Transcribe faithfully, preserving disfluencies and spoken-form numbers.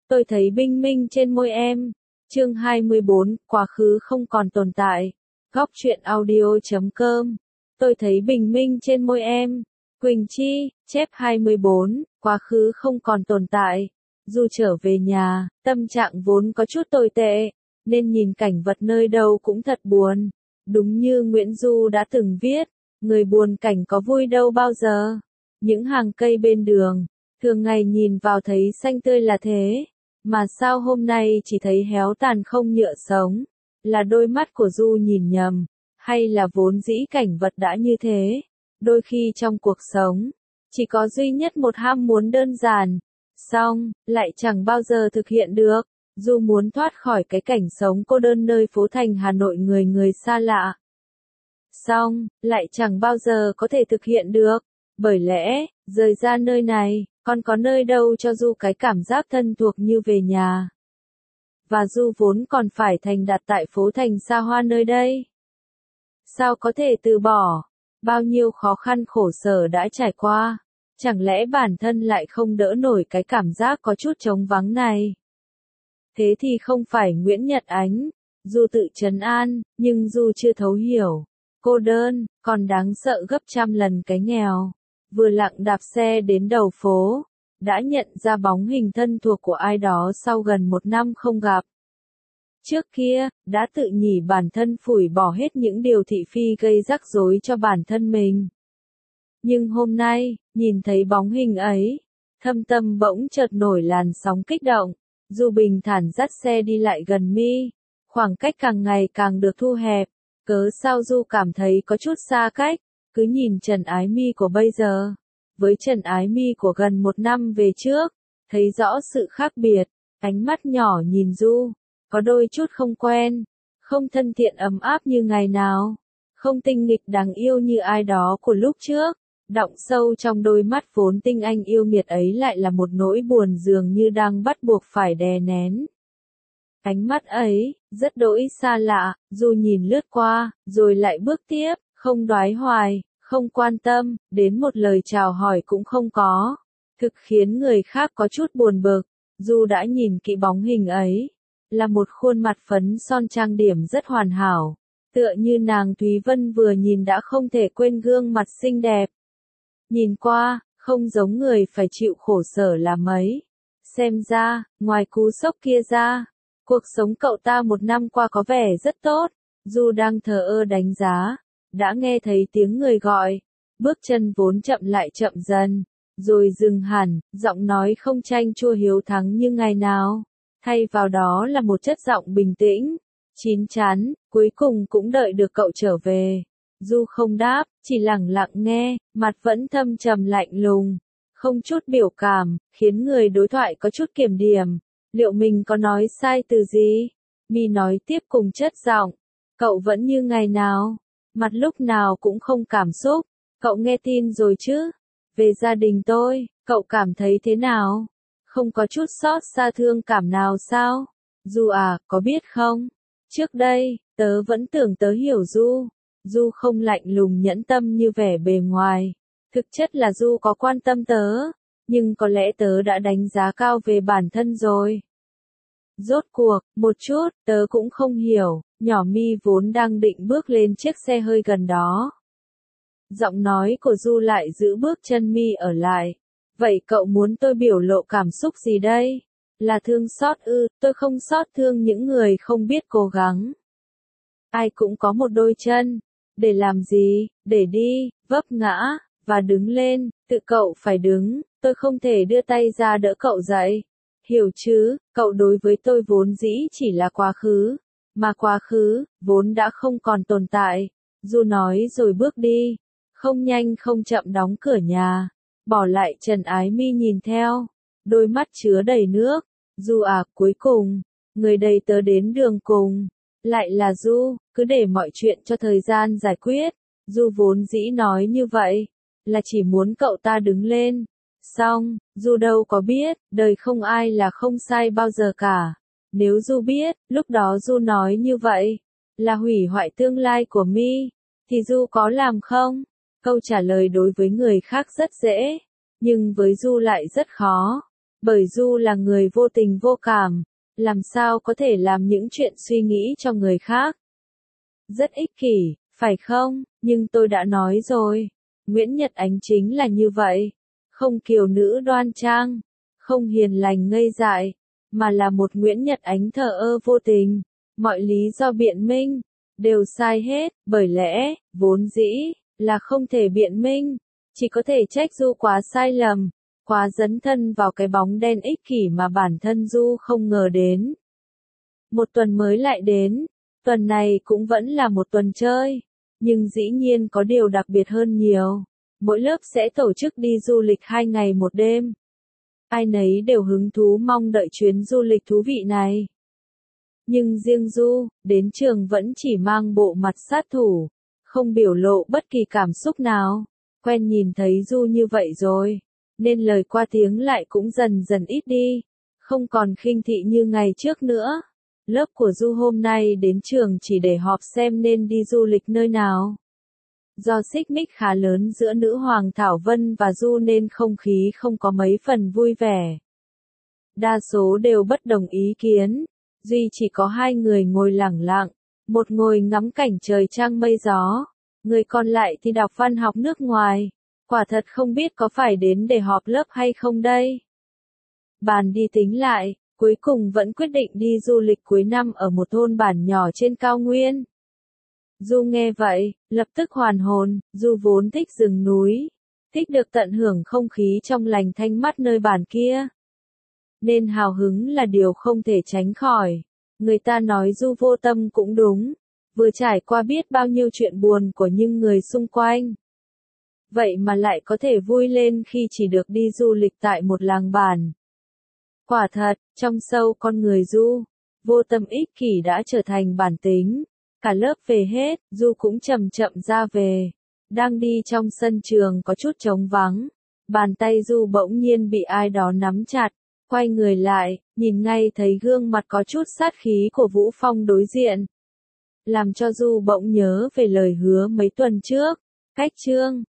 Tôi thấy bình minh trên môi em. Chương hai mươi bốn, quá khứ không còn tồn tại. Góc truyện audio chấm com. Tôi thấy bình minh trên môi em. Quỳnh Chi, chép hai mươi bốn, quá khứ không còn tồn tại. Du trở về nhà, tâm trạng vốn có chút tồi tệ, nên nhìn cảnh vật nơi đâu cũng thật buồn. Đúng như Nguyễn Du đã từng viết, người buồn cảnh có vui đâu bao giờ. Những hàng cây bên đường, thường ngày nhìn vào thấy xanh tươi là thế, mà sao hôm nay chỉ thấy héo tàn không nhựa sống? Là đôi mắt của Du nhìn nhầm, hay là vốn dĩ cảnh vật đã như thế? Đôi khi trong cuộc sống, chỉ có duy nhất một ham muốn đơn giản, xong, lại chẳng bao giờ thực hiện được. Du muốn thoát khỏi cái cảnh sống cô đơn nơi phố thành Hà Nội người người xa lạ. Xong, lại chẳng bao giờ có thể thực hiện được. Bởi lẽ, rời ra nơi này, còn có nơi đâu cho Du cái cảm giác thân thuộc như về nhà. Và Du vốn còn phải thành đặt tại phố thành xa hoa nơi đây. Sao có thể từ bỏ? Bao nhiêu khó khăn khổ sở đã trải qua. Chẳng lẽ bản thân lại không đỡ nổi cái cảm giác có chút trống vắng này? Thế thì không phải Nguyễn Nhật Ánh. Du tự trấn an, nhưng Du chưa thấu hiểu. Cô đơn, còn đáng sợ gấp trăm lần cái nghèo. Vừa lặng đạp xe đến đầu phố, đã nhận ra bóng hình thân thuộc của ai đó sau gần một năm không gặp. Trước kia, đã tự nhủ bản thân phủi bỏ hết những điều thị phi gây rắc rối cho bản thân mình. Nhưng hôm nay, nhìn thấy bóng hình ấy, thâm tâm bỗng chợt nổi làn sóng kích động. Du bình thản dắt xe đi lại gần Mi, khoảng cách càng ngày càng được thu hẹp. Cớ sao Du cảm thấy có chút xa cách, cứ nhìn Trần Ái Mi của bây giờ, với Trần Ái Mi của gần một năm về trước, thấy rõ sự khác biệt. Ánh mắt nhỏ nhìn Du, có đôi chút không quen, không thân thiện ấm áp như ngày nào, không tinh nghịch đáng yêu như ai đó của lúc trước. Đọng sâu trong đôi mắt vốn tinh anh yêu nghiệt ấy lại là một nỗi buồn dường như đang bắt buộc phải đè nén. Ánh mắt ấy, rất đỗi xa lạ, Du nhìn lướt qua, rồi lại bước tiếp, không đoái hoài, không quan tâm, đến một lời chào hỏi cũng không có. Thực khiến người khác có chút buồn bực. Du đã nhìn kỹ bóng hình ấy, là một khuôn mặt phấn son trang điểm rất hoàn hảo, tựa như nàng Thúy Vân vừa nhìn đã không thể quên gương mặt xinh đẹp. Nhìn qua, không giống người phải chịu khổ sở là mấy. Xem ra, ngoài cú sốc kia ra, cuộc sống cậu ta một năm qua có vẻ rất tốt. Du đang thờ ơ đánh giá, đã nghe thấy tiếng người gọi. Bước chân vốn chậm lại chậm dần, rồi dừng hẳn, giọng nói không chanh chua hiếu thắng như ngày nào. Thay vào đó là một chất giọng bình tĩnh, chín chắn, cuối cùng cũng đợi được cậu trở về. Du không đáp, chỉ lặng lặng nghe, mặt vẫn thâm trầm lạnh lùng, không chút biểu cảm, khiến người đối thoại có chút kiểm điểm. Liệu mình có nói sai từ gì? Mi nói tiếp cùng chất giọng, cậu vẫn như ngày nào, mặt lúc nào cũng không cảm xúc. Cậu nghe tin rồi chứ? Về gia đình tôi, cậu cảm thấy thế nào? Không có chút xót xa thương cảm nào sao? Du à, có biết không? Trước đây, tớ vẫn tưởng tớ hiểu Du. Du không lạnh lùng nhẫn tâm như vẻ bề ngoài. Thực chất là Du có quan tâm tớ, nhưng có lẽ tớ đã đánh giá cao về bản thân rồi. Rốt cuộc, một chút, tớ cũng không hiểu. Nhỏ Mi vốn đang định bước lên chiếc xe hơi gần đó. Giọng nói của Du lại giữ bước chân Mi ở lại. Vậy cậu muốn tôi biểu lộ cảm xúc gì đây? Là thương xót ư? Tôi không xót thương những người không biết cố gắng. Ai cũng có một đôi chân. Để làm gì? Để đi, vấp ngã, và đứng lên. Tự cậu phải đứng. Tôi không thể đưa tay ra đỡ cậu dậy. Hiểu chứ, cậu đối với tôi vốn dĩ chỉ là quá khứ. Mà quá khứ, vốn đã không còn tồn tại. Du nói rồi bước đi. Không nhanh không chậm đóng cửa nhà. Bỏ lại Trần Ái Mi nhìn theo. Đôi mắt chứa đầy nước. Du à, cuối cùng, người đầy tớ đến đường cùng. Lại là Du, cứ để mọi chuyện cho thời gian giải quyết. Du vốn dĩ nói như vậy, là chỉ muốn cậu ta đứng lên. Xong, Du đâu có biết, đời không ai là không sai bao giờ cả. Nếu Du biết, lúc đó Du nói như vậy, là hủy hoại tương lai của Mi, thì Du có làm không? Câu trả lời đối với người khác rất dễ, nhưng với Du lại rất khó. Bởi Du là người vô tình vô cảm, làm sao có thể làm những chuyện suy nghĩ cho người khác. Rất ích kỷ, phải không? Nhưng tôi đã nói rồi, Nguyễn Nhật Ánh chính là như vậy. Không kiều nữ đoan trang, không hiền lành ngây dại, mà là một Nguyễn Nhật Ánh thờ ơ vô tình. Mọi lý do biện minh đều sai hết, bởi lẽ, vốn dĩ là không thể biện minh, chỉ có thể trách Du quá sai lầm, quá dấn thân vào cái bóng đen ích kỷ mà bản thân Du không ngờ đến. Một tuần mới lại đến, tuần này cũng vẫn là một tuần chơi, nhưng dĩ nhiên có điều đặc biệt hơn nhiều. Mỗi lớp sẽ tổ chức đi du lịch hai ngày một đêm. Ai nấy đều hứng thú mong đợi chuyến du lịch thú vị này. Nhưng riêng Du, đến trường vẫn chỉ mang bộ mặt sát thủ, không biểu lộ bất kỳ cảm xúc nào. Quen nhìn thấy Du như vậy rồi, nên lời qua tiếng lại cũng dần dần ít đi, không còn khinh thị như ngày trước nữa. Lớp của Du hôm nay đến trường chỉ để họp xem nên đi du lịch nơi nào. Do xích mích khá lớn giữa nữ hoàng Thảo Vân và Du nên không khí không có mấy phần vui vẻ. Đa số đều bất đồng ý kiến, duy chỉ có hai người ngồi lẳng lặng, một ngồi ngắm cảnh trời trăng mây gió, người còn lại thì đọc văn học nước ngoài. Quả thật không biết có phải đến để họp lớp hay không đây. Bàn đi tính lại, cuối cùng vẫn quyết định đi du lịch cuối năm ở một thôn bản nhỏ trên cao nguyên. Du nghe vậy, lập tức hoàn hồn. Du vốn thích rừng núi, thích được tận hưởng không khí trong lành thanh mát nơi bản kia, nên hào hứng là điều không thể tránh khỏi. Người ta nói Du vô tâm cũng đúng, vừa trải qua biết bao nhiêu chuyện buồn của những người xung quanh. Vậy mà lại có thể vui lên khi chỉ được đi du lịch tại một làng bản. Quả thật, trong sâu con người Du, vô tâm ích kỷ đã trở thành bản tính. Cả lớp về hết, Du cũng chậm chậm ra về. Đang đi trong sân trường có chút trống vắng, bàn tay Du bỗng nhiên bị ai đó nắm chặt. Quay người lại, nhìn ngay thấy gương mặt có chút sát khí của Vũ Phong đối diện. Làm cho Du bỗng nhớ về lời hứa mấy tuần trước. Cách chương